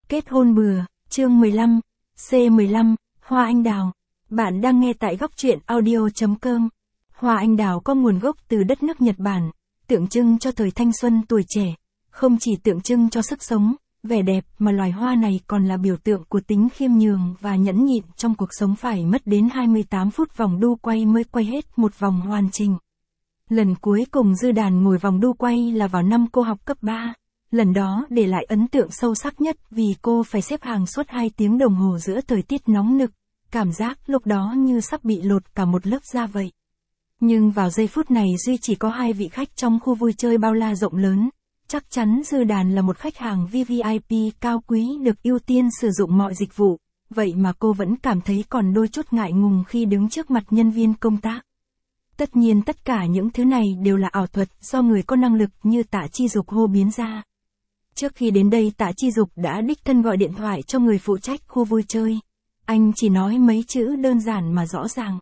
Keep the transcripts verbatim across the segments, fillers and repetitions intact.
Kết hôn bừa, chương mười lăm, C mười lăm, Hoa Anh Đào. Bạn đang nghe tại góc truyện audio.com. Hoa Anh Đào có nguồn gốc từ đất nước Nhật Bản, tượng trưng cho thời thanh xuân tuổi trẻ, không chỉ tượng trưng cho sức sống, vẻ đẹp mà loài hoa này còn là biểu tượng của tính khiêm nhường và nhẫn nhịn trong cuộc sống. Phải mất đến hai mươi tám phút vòng đu quay mới quay hết một vòng hoàn chỉnh. Lần cuối cùng Dư Đàn ngồi vòng đu quay là vào năm cô học cấp ba. Lần đó để lại ấn tượng sâu sắc nhất vì cô phải xếp hàng suốt hai tiếng đồng hồ giữa thời tiết nóng nực, cảm giác lúc đó như sắp bị lột cả một lớp da vậy. Nhưng vào giây phút này duy chỉ có hai vị khách trong khu vui chơi bao la rộng lớn, chắc chắn Dư Đàn là một khách hàng vê vê i pê cao quý được ưu tiên sử dụng mọi dịch vụ, vậy mà cô vẫn cảm thấy còn đôi chút ngại ngùng khi đứng trước mặt nhân viên công tác. Tất nhiên tất cả những thứ này đều là ảo thuật do người có năng lực như Tạ Chi Dục hô biến ra. Trước khi đến đây Tạ Chi Dục đã đích thân gọi điện thoại cho người phụ trách khu vui chơi. Anh chỉ nói mấy chữ đơn giản mà rõ ràng.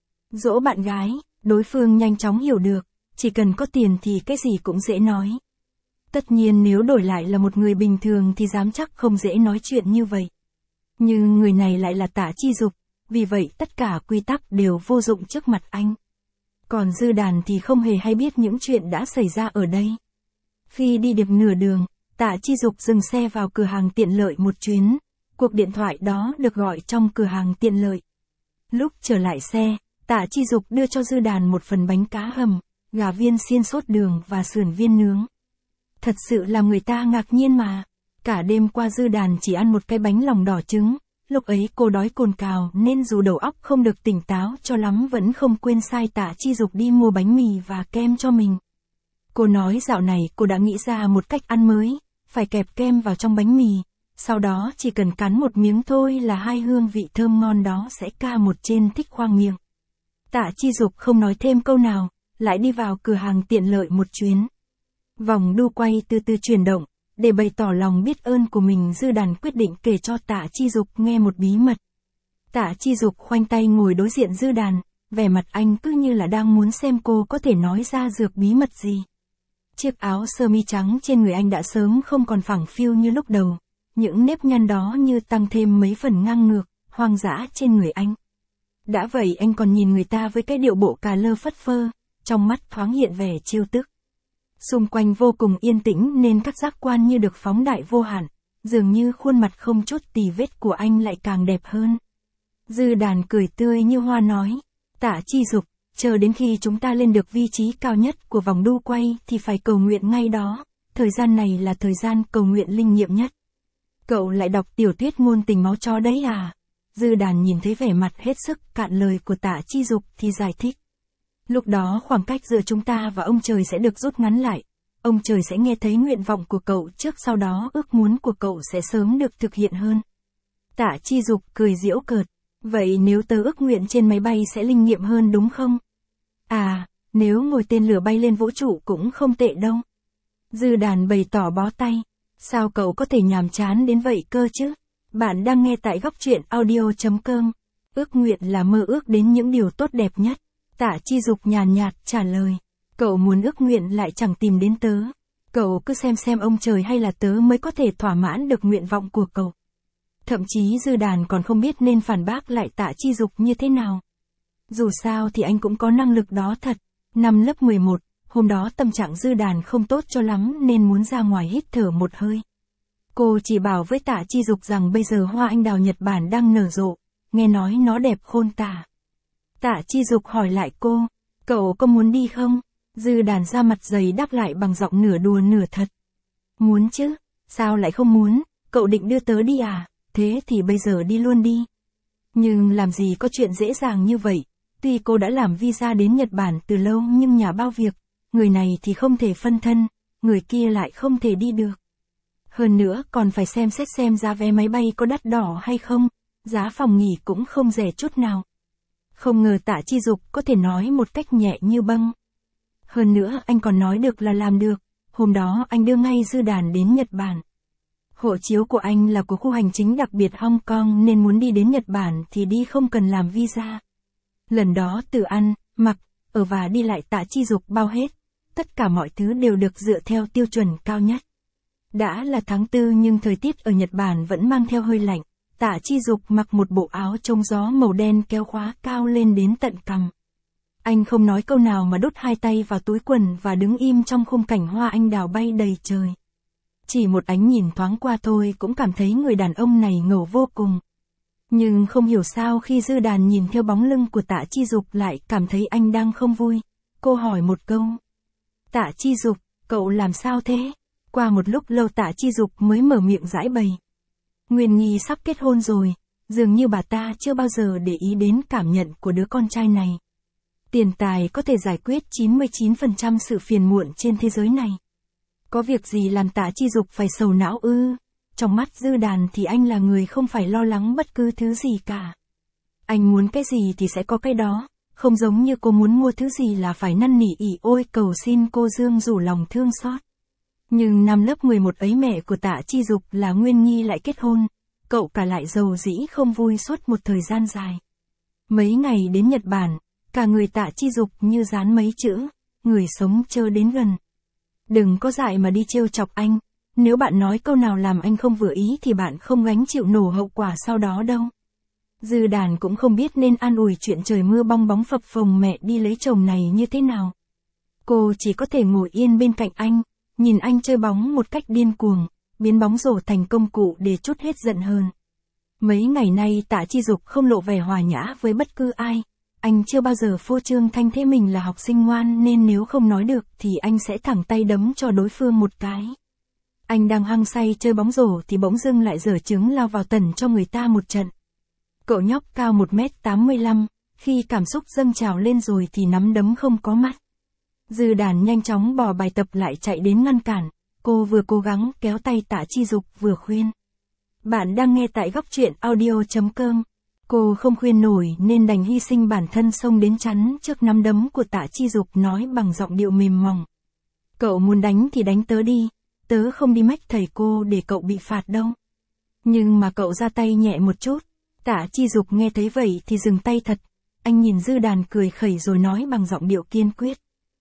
Dỗ bạn gái, đối phương nhanh chóng hiểu được, chỉ cần có tiền thì cái gì cũng dễ nói. Tất nhiên nếu đổi lại là một người bình thường thì dám chắc không dễ nói chuyện như vậy. Nhưng người này lại là Tạ Chi Dục, vì vậy tất cả quy tắc đều vô dụng trước mặt anh. Còn Dư Đàn thì không hề hay biết những chuyện đã xảy ra ở đây. Khi đi được nửa đường, Tạ Chi Dục dừng xe vào cửa hàng tiện lợi một chuyến. Cuộc điện thoại đó được gọi trong cửa hàng tiện lợi. Lúc trở lại xe, Tạ Chi Dục đưa cho Dư Đàn một phần bánh cá hầm, gà viên xiên sốt đường và sườn viên nướng. Thật sự làm người ta ngạc nhiên mà. Cả đêm qua Dư Đàn chỉ ăn một cái bánh lòng đỏ trứng. Lúc ấy cô đói cồn cào nên dù đầu óc không được tỉnh táo cho lắm vẫn không quên sai Tạ Chi Dục đi mua bánh mì và kem cho mình. Cô nói dạo này cô đã nghĩ ra một cách ăn mới, phải kẹp kem vào trong bánh mì, sau đó chỉ cần cắn một miếng thôi là hai hương vị thơm ngon đó sẽ ca một trên thích khoang miệng. Tạ Chi Dục không nói thêm câu nào, lại đi vào cửa hàng tiện lợi một chuyến. Vòng đu quay từ từ chuyển động, để bày tỏ lòng biết ơn của mình Dư Đàn quyết định kể cho Tạ Chi Dục nghe một bí mật. Tạ Chi Dục khoanh tay ngồi đối diện Dư Đàn, vẻ mặt anh cứ như là đang muốn xem cô có thể nói ra dược bí mật gì. Chiếc áo sơ mi trắng trên người anh đã sớm không còn phẳng phiu như lúc đầu, những nếp nhăn đó như tăng thêm mấy phần ngang ngược, hoang dã trên người anh. Đã vậy anh còn nhìn người ta với cái điệu bộ cà lơ phất phơ, trong mắt thoáng hiện vẻ trêu tức. Xung quanh vô cùng yên tĩnh nên các giác quan như được phóng đại vô hạn, dường như khuôn mặt không chút tì vết của anh lại càng đẹp hơn. Dư Đàn cười tươi như hoa nói, Tạ Chi Dục, chờ đến khi chúng ta lên được vị trí cao nhất của vòng đu quay thì phải cầu nguyện ngay đó, thời gian này là thời gian cầu nguyện linh nghiệm nhất. Cậu lại đọc tiểu thuyết ngôn tình máu chó đấy à? Dư Đàn nhìn thấy vẻ mặt hết sức cạn lời của Tạ Chi Dục thì giải thích. Lúc đó khoảng cách giữa chúng ta và ông trời sẽ được rút ngắn lại, ông trời sẽ nghe thấy nguyện vọng của cậu trước, sau đó ước muốn của cậu sẽ sớm được thực hiện hơn. Tạ Chi Dục cười giễu cợt, vậy nếu tớ ước nguyện trên máy bay sẽ linh nghiệm hơn đúng không? À, nếu ngồi tên lửa bay lên vũ trụ cũng không tệ đâu. Dư Đàn bày tỏ bó tay, sao cậu có thể nhàm chán đến vậy cơ chứ? Bạn đang nghe tại góc truyện audio.com. Ước nguyện là mơ ước đến những điều tốt đẹp nhất. Tạ Chi Dục nhàn nhạt trả lời, cậu muốn ước nguyện lại chẳng tìm đến tớ. Cậu cứ xem xem ông trời hay là tớ mới có thể thỏa mãn được nguyện vọng của cậu. Thậm chí Dư Đàn còn không biết nên phản bác lại Tạ Chi Dục như thế nào. Dù sao thì anh cũng có năng lực đó thật. Năm lớp mười một, hôm đó tâm trạng Dư Đàn không tốt cho lắm nên muốn ra ngoài hít thở một hơi. Cô chỉ bảo với Tạ Chi Dục rằng bây giờ hoa anh đào Nhật Bản đang nở rộ, nghe nói nó đẹp khôn tả. Tạ Chi Dục hỏi lại cô, cậu có muốn đi không? Dư Đàn ra mặt dày đáp lại bằng giọng nửa đùa nửa thật. Muốn chứ, sao lại không muốn, cậu định đưa tớ đi à, thế thì bây giờ đi luôn đi. Nhưng làm gì có chuyện dễ dàng như vậy, tuy cô đã làm visa đến Nhật Bản từ lâu nhưng nhà bao việc, người này thì không thể phân thân, người kia lại không thể đi được. Hơn nữa còn phải xem xét xem giá vé máy bay có đắt đỏ hay không, giá phòng nghỉ cũng không rẻ chút nào. Không ngờ Tạ Chi Dục có thể nói một cách nhẹ như băng. Hơn nữa anh còn nói được là làm được, hôm đó anh đưa ngay Dư Đàn đến Nhật Bản. Hộ chiếu của anh là của khu hành chính đặc biệt Hong Kong nên muốn đi đến Nhật Bản thì đi không cần làm visa. Lần đó từ ăn, mặc, ở và đi lại Tạ Chi Dục bao hết, tất cả mọi thứ đều được dựa theo tiêu chuẩn cao nhất. Đã là tháng tư nhưng thời tiết ở Nhật Bản vẫn mang theo hơi lạnh. Tạ Chi Dục mặc một bộ áo trông gió màu đen kéo khóa cao lên đến tận cằm. Anh không nói câu nào mà đút hai tay vào túi quần và đứng im trong khung cảnh hoa anh đào bay đầy trời. Chỉ một ánh nhìn thoáng qua thôi cũng cảm thấy người đàn ông này ngầu vô cùng. Nhưng không hiểu sao khi Dư Đàn nhìn theo bóng lưng của Tạ Chi Dục lại cảm thấy anh đang không vui. Cô hỏi một câu. Tạ Chi Dục, cậu làm sao thế? Qua một lúc lâu Tạ Chi Dục mới mở miệng giải bày. Nguyên Nghi sắp kết hôn rồi, dường như bà ta chưa bao giờ để ý đến cảm nhận của đứa con trai này. Tiền tài có thể giải quyết chín mươi chín phần trăm sự phiền muộn trên thế giới này. Có việc gì làm Tạ Chi Dục phải sầu não ư? Trong mắt Dư Đàn thì anh là người không phải lo lắng bất cứ thứ gì cả. Anh muốn cái gì thì sẽ có cái đó, không giống như cô muốn mua thứ gì là phải năn nỉ ỉ ôi cầu xin cô Dương rủ lòng thương xót. Nhưng năm lớp mười một ấy mẹ của Tạ Chi Dục là Nguyên Nhi lại kết hôn, cậu cả lại rầu rĩ không vui suốt một thời gian dài. Mấy ngày đến Nhật Bản, cả người Tạ Chi Dục như dán mấy chữ, người sống chớ đến gần. Đừng có dại mà đi trêu chọc anh, nếu bạn nói câu nào làm anh không vừa ý thì bạn không gánh chịu nổi hậu quả sau đó đâu. Dư Đàn cũng không biết nên an ủi chuyện trời mưa bong bóng phập phồng mẹ đi lấy chồng này như thế nào. Cô chỉ có thể ngồi yên bên cạnh anh, nhìn anh chơi bóng một cách điên cuồng, biến bóng rổ thành công cụ để trút hết giận hơn. Mấy ngày nay Tạ Chi Dục không lộ vẻ hòa nhã với bất cứ ai. Anh chưa bao giờ phô trương thanh thế mình là học sinh ngoan nên nếu không nói được thì anh sẽ thẳng tay đấm cho đối phương một cái. Anh đang hăng say chơi bóng rổ thì bỗng dưng lại giở trứng lao vào tần cho người ta một trận. Cậu nhóc cao một mét tám mươi lăm, khi cảm xúc dâng trào lên rồi thì nắm đấm không có mắt. Dư Đàn nhanh chóng bỏ bài tập lại chạy đến ngăn cản, cô vừa cố gắng kéo tay Tạ Chi Dục vừa khuyên. Bạn đang nghe tại góc truyện audio chấm com. Cô không khuyên nổi nên đành hy sinh bản thân xông đến chắn trước nắm đấm của Tạ Chi Dục nói bằng giọng điệu mềm mỏng. Cậu muốn đánh thì đánh tớ đi, tớ không đi mách thầy cô để cậu bị phạt đâu. Nhưng mà cậu ra tay nhẹ một chút. Tạ Chi Dục nghe thấy vậy thì dừng tay thật. Anh nhìn Dư Đàn cười khẩy rồi nói bằng giọng điệu kiên quyết.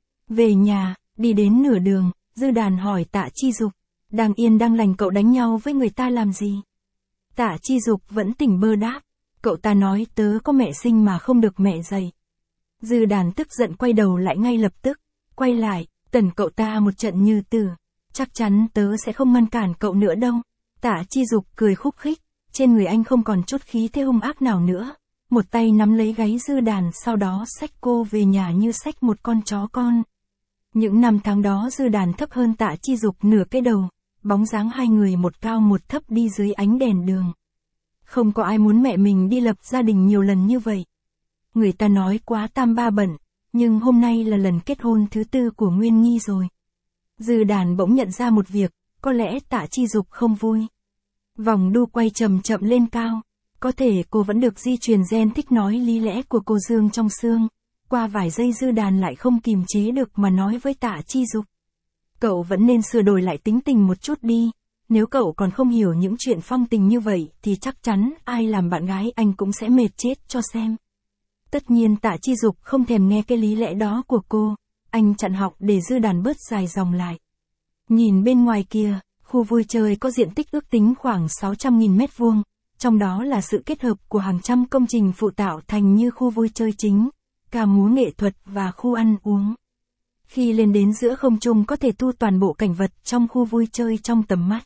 Về nhà, đi đến nửa đường, Dư Đàn hỏi Tạ Chi Dục. Đang yên đang lành cậu đánh nhau với người ta làm gì? Tạ Chi Dục vẫn tỉnh bơ đáp. Cậu ta nói tớ có mẹ sinh mà không được mẹ dạy. Dư Đàn tức giận quay đầu lại ngay lập tức. Quay lại, tẩn cậu ta một trận như tử. Chắc chắn tớ sẽ không ngăn cản cậu nữa đâu. Tạ Chi Dục cười khúc khích. Trên người anh không còn chút khí thế hung ác nào nữa. Một tay nắm lấy gáy Dư Đàn sau đó xách cô về nhà như xách một con chó con. Những năm tháng đó Dư Đàn thấp hơn Tạ Chi Dục nửa cái đầu. Bóng dáng hai người một cao một thấp đi dưới ánh đèn đường. Không có ai muốn mẹ mình đi lập gia đình nhiều lần như vậy. Người ta nói quá tam ba bận, nhưng hôm nay là lần kết hôn thứ tư của Nguyên Nghi rồi. Dư Đàn bỗng nhận ra một việc, có lẽ Tạ Chi Dục không vui. Vòng đu quay chậm chậm lên cao, có thể cô vẫn được di truyền gen thích nói lý lẽ của cô Dương trong xương. Qua vài giây Dư Đàn lại không kìm chế được mà nói với Tạ Chi Dục. Cậu vẫn nên sửa đổi lại tính tình một chút đi. Nếu cậu còn không hiểu những chuyện phong tình như vậy thì chắc chắn ai làm bạn gái anh cũng sẽ mệt chết cho xem. Tất nhiên Tạ Chi Dục không thèm nghe cái lý lẽ đó của cô. Anh chặn họng để Dư Đàn bớt dài dòng lại. Nhìn bên ngoài kia, khu vui chơi có diện tích ước tính khoảng sáu trăm nghìn mét vuông. Trong đó là sự kết hợp của hàng trăm công trình phụ tạo thành như khu vui chơi chính, ca múa nghệ thuật và khu ăn uống. Khi lên đến giữa không trung có thể thu toàn bộ cảnh vật trong khu vui chơi trong tầm mắt.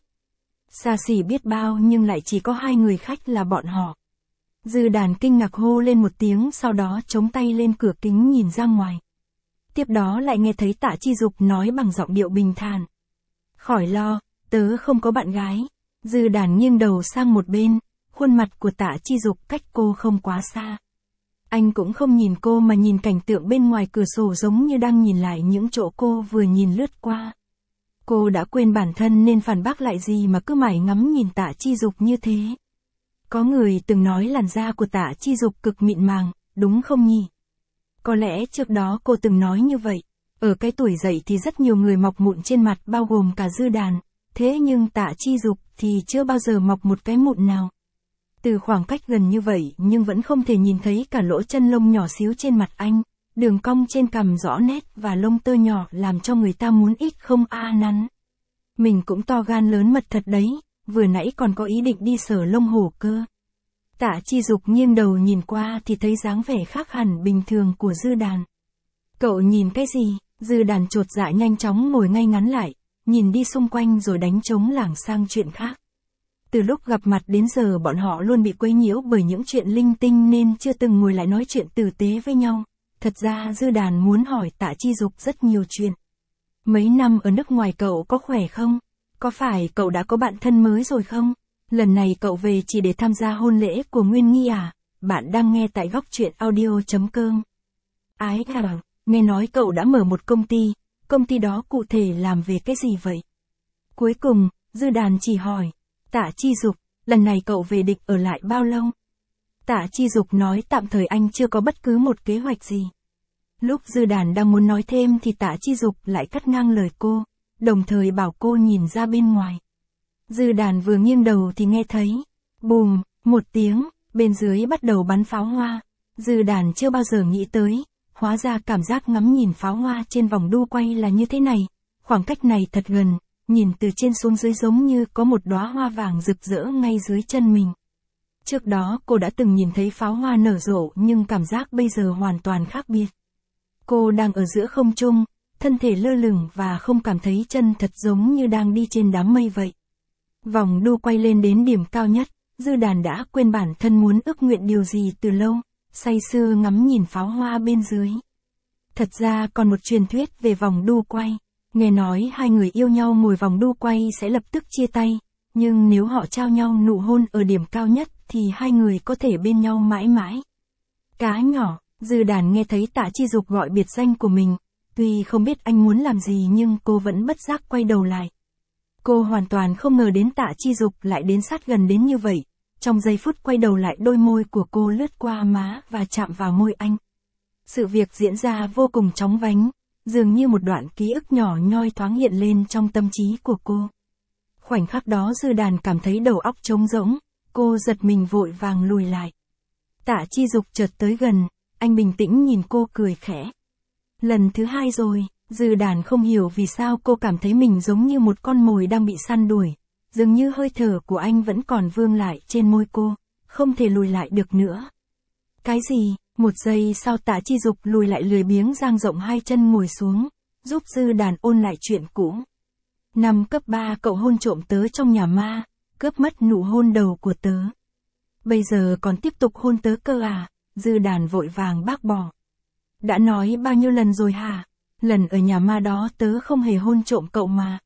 Xa xỉ biết bao nhưng lại chỉ có hai người khách là bọn họ. Dư Đàn kinh ngạc hô lên một tiếng sau đó chống tay lên cửa kính nhìn ra ngoài. Tiếp đó lại nghe thấy Tạ Chi Dục nói bằng giọng điệu bình thản. Khỏi lo, tớ không có bạn gái. Dư Đàn nghiêng đầu sang một bên, khuôn mặt của Tạ Chi Dục cách cô không quá xa. Anh cũng không nhìn cô mà nhìn cảnh tượng bên ngoài cửa sổ giống như đang nhìn lại những chỗ cô vừa nhìn lướt qua. Cô đã quên bản thân nên phản bác lại gì mà cứ mải ngắm nhìn Tạ Chi Dục như thế. Có người từng nói làn da của Tạ Chi Dục cực mịn màng, đúng không nhỉ? Có lẽ trước đó cô từng nói như vậy. Ở cái tuổi dậy thì rất nhiều người mọc mụn trên mặt bao gồm cả Dư Đàn. Thế nhưng Tạ Chi Dục thì chưa bao giờ mọc một cái mụn nào. Từ khoảng cách gần như vậy nhưng vẫn không thể nhìn thấy cả lỗ chân lông nhỏ xíu trên mặt anh. Đường cong trên cằm rõ nét và lông tơ nhỏ làm cho người ta muốn ích không a nắn. Mình cũng to gan lớn mật thật đấy, vừa nãy còn có ý định đi sờ lông hổ cơ. Tạ Chi Dục nghiêng đầu nhìn qua thì thấy dáng vẻ khác hẳn bình thường của Dư Đàn. Cậu nhìn cái gì? Dư Đàn chột dạ nhanh chóng ngồi ngay ngắn lại, nhìn đi xung quanh rồi đánh trống lảng sang chuyện khác. Từ lúc gặp mặt đến giờ bọn họ luôn bị quấy nhiễu bởi những chuyện linh tinh nên chưa từng ngồi lại nói chuyện tử tế với nhau. Thật ra Dư Đàn muốn hỏi Tạ Chi Dục rất nhiều chuyện. Mấy năm ở nước ngoài cậu có khỏe không? Có phải cậu đã có bạn thân mới rồi không? Lần này cậu về chỉ để tham gia hôn lễ của Nguyên Nghi à? Bạn đang nghe tại góc truyện audio.com. Ái à, nghe nói cậu đã mở một công ty, công ty đó cụ thể làm về cái gì vậy? Cuối cùng, Dư Đàn chỉ hỏi, Tạ Chi Dục, lần này cậu về định ở lại bao lâu? Tạ Chi Dục nói tạm thời anh chưa có bất cứ một kế hoạch gì. Lúc Dư Đàn đang muốn nói thêm thì Tạ Chi Dục lại cắt ngang lời cô, đồng thời bảo cô nhìn ra bên ngoài. Dư Đàn vừa nghiêng đầu thì nghe thấy, bùm, một tiếng, bên dưới bắt đầu bắn pháo hoa. Dư Đàn chưa bao giờ nghĩ tới, hóa ra cảm giác ngắm nhìn pháo hoa trên vòng đu quay là như thế này. Khoảng cách này thật gần, nhìn từ trên xuống dưới giống như có một đóa hoa vàng rực rỡ ngay dưới chân mình. Trước đó cô đã từng nhìn thấy pháo hoa nở rộ nhưng cảm giác bây giờ hoàn toàn khác biệt. Cô đang ở giữa không trung, thân thể lơ lửng và không cảm thấy chân thật giống như đang đi trên đám mây vậy. Vòng đu quay lên đến điểm cao nhất, Dư Đàn đã quên bản thân muốn ước nguyện điều gì từ lâu, say sưa ngắm nhìn pháo hoa bên dưới. Thật ra còn một truyền thuyết về vòng đu quay, nghe nói hai người yêu nhau ngồi vòng đu quay sẽ lập tức chia tay, nhưng nếu họ trao nhau nụ hôn ở điểm cao nhất thì hai người có thể bên nhau mãi mãi. Cá nhỏ, Dư Đàn nghe thấy Tạ Chi Dục gọi biệt danh của mình, tuy không biết anh muốn làm gì nhưng cô vẫn bất giác quay đầu lại. Cô hoàn toàn không ngờ đến Tạ Chi Dục lại đến sát gần đến như vậy, trong giây phút quay đầu lại đôi môi của cô lướt qua má và chạm vào môi anh. Sự việc diễn ra vô cùng chóng vánh, dường như một đoạn ký ức nhỏ nhoi thoáng hiện lên trong tâm trí của cô. Khoảnh khắc đó Dư Đàn cảm thấy đầu óc trống rỗng, cô giật mình vội vàng lùi lại. Tạ Chi Dục chợt tới gần, anh bình tĩnh nhìn cô cười khẽ. Lần thứ hai rồi, Dư Đàn không hiểu vì sao cô cảm thấy mình giống như một con mồi đang bị săn đuổi, dường như hơi thở của anh vẫn còn vương lại trên môi cô, không thể lùi lại được nữa. Cái gì? Một giây sau Tạ Chi Dục lùi lại lười biếng dang rộng hai chân ngồi xuống, giúp Dư Đàn ôn lại chuyện cũ. Năm cấp ba cậu hôn trộm tớ trong nhà ma, cướp mất nụ hôn đầu của tớ. Bây giờ còn tiếp tục hôn tớ cơ à? Dư Đàn vội vàng bác bỏ. Đã nói bao nhiêu lần rồi hả? Lần ở nhà ma đó tớ không hề hôn trộm cậu mà.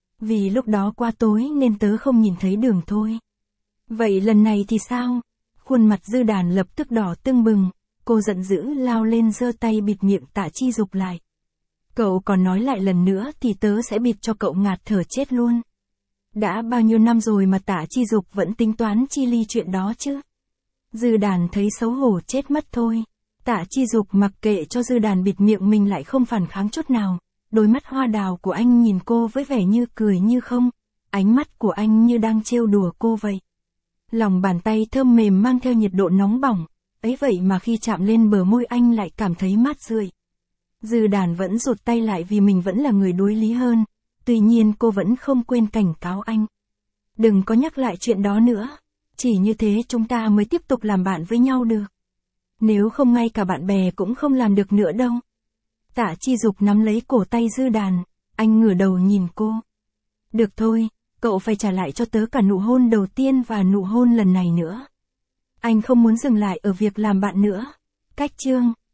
Vì lúc đó qua tối nên tớ không nhìn thấy đường thôi. Vậy lần này thì sao? Khuôn mặt Dư Đàn lập tức đỏ tưng bừng, cô giận dữ lao lên giơ tay bịt miệng Tạ Chi Dục lại. Cậu còn nói lại lần nữa thì tớ sẽ bịt cho cậu ngạt thở chết luôn. Đã bao nhiêu năm rồi mà Tạ Chi Dục vẫn tính toán chi ly chuyện đó chứ? Dư Đàn thấy xấu hổ chết mất thôi. Tạ Chi Dục mặc kệ cho Dư Đàn bịt miệng mình lại không phản kháng chút nào. Đôi mắt hoa đào của anh nhìn cô với vẻ như cười như không. Ánh mắt của anh như đang trêu đùa cô vậy. Lòng bàn tay thơm mềm mang theo nhiệt độ nóng bỏng. Ấy vậy mà khi chạm lên bờ môi anh lại cảm thấy mát rượi. Dư Đàn vẫn rụt tay lại vì mình vẫn là người đối lý hơn. Tuy nhiên cô vẫn không quên cảnh cáo anh. Đừng có nhắc lại chuyện đó nữa. Chỉ như thế chúng ta mới tiếp tục làm bạn với nhau được. Nếu không ngay cả bạn bè cũng không làm được nữa đâu. Tạ Chi Dục nắm lấy cổ tay Dư Đàn, anh ngửa đầu nhìn cô. Được thôi, cậu phải trả lại cho tớ cả nụ hôn đầu tiên và nụ hôn lần này nữa. Anh không muốn dừng lại ở việc làm bạn nữa. Cách chương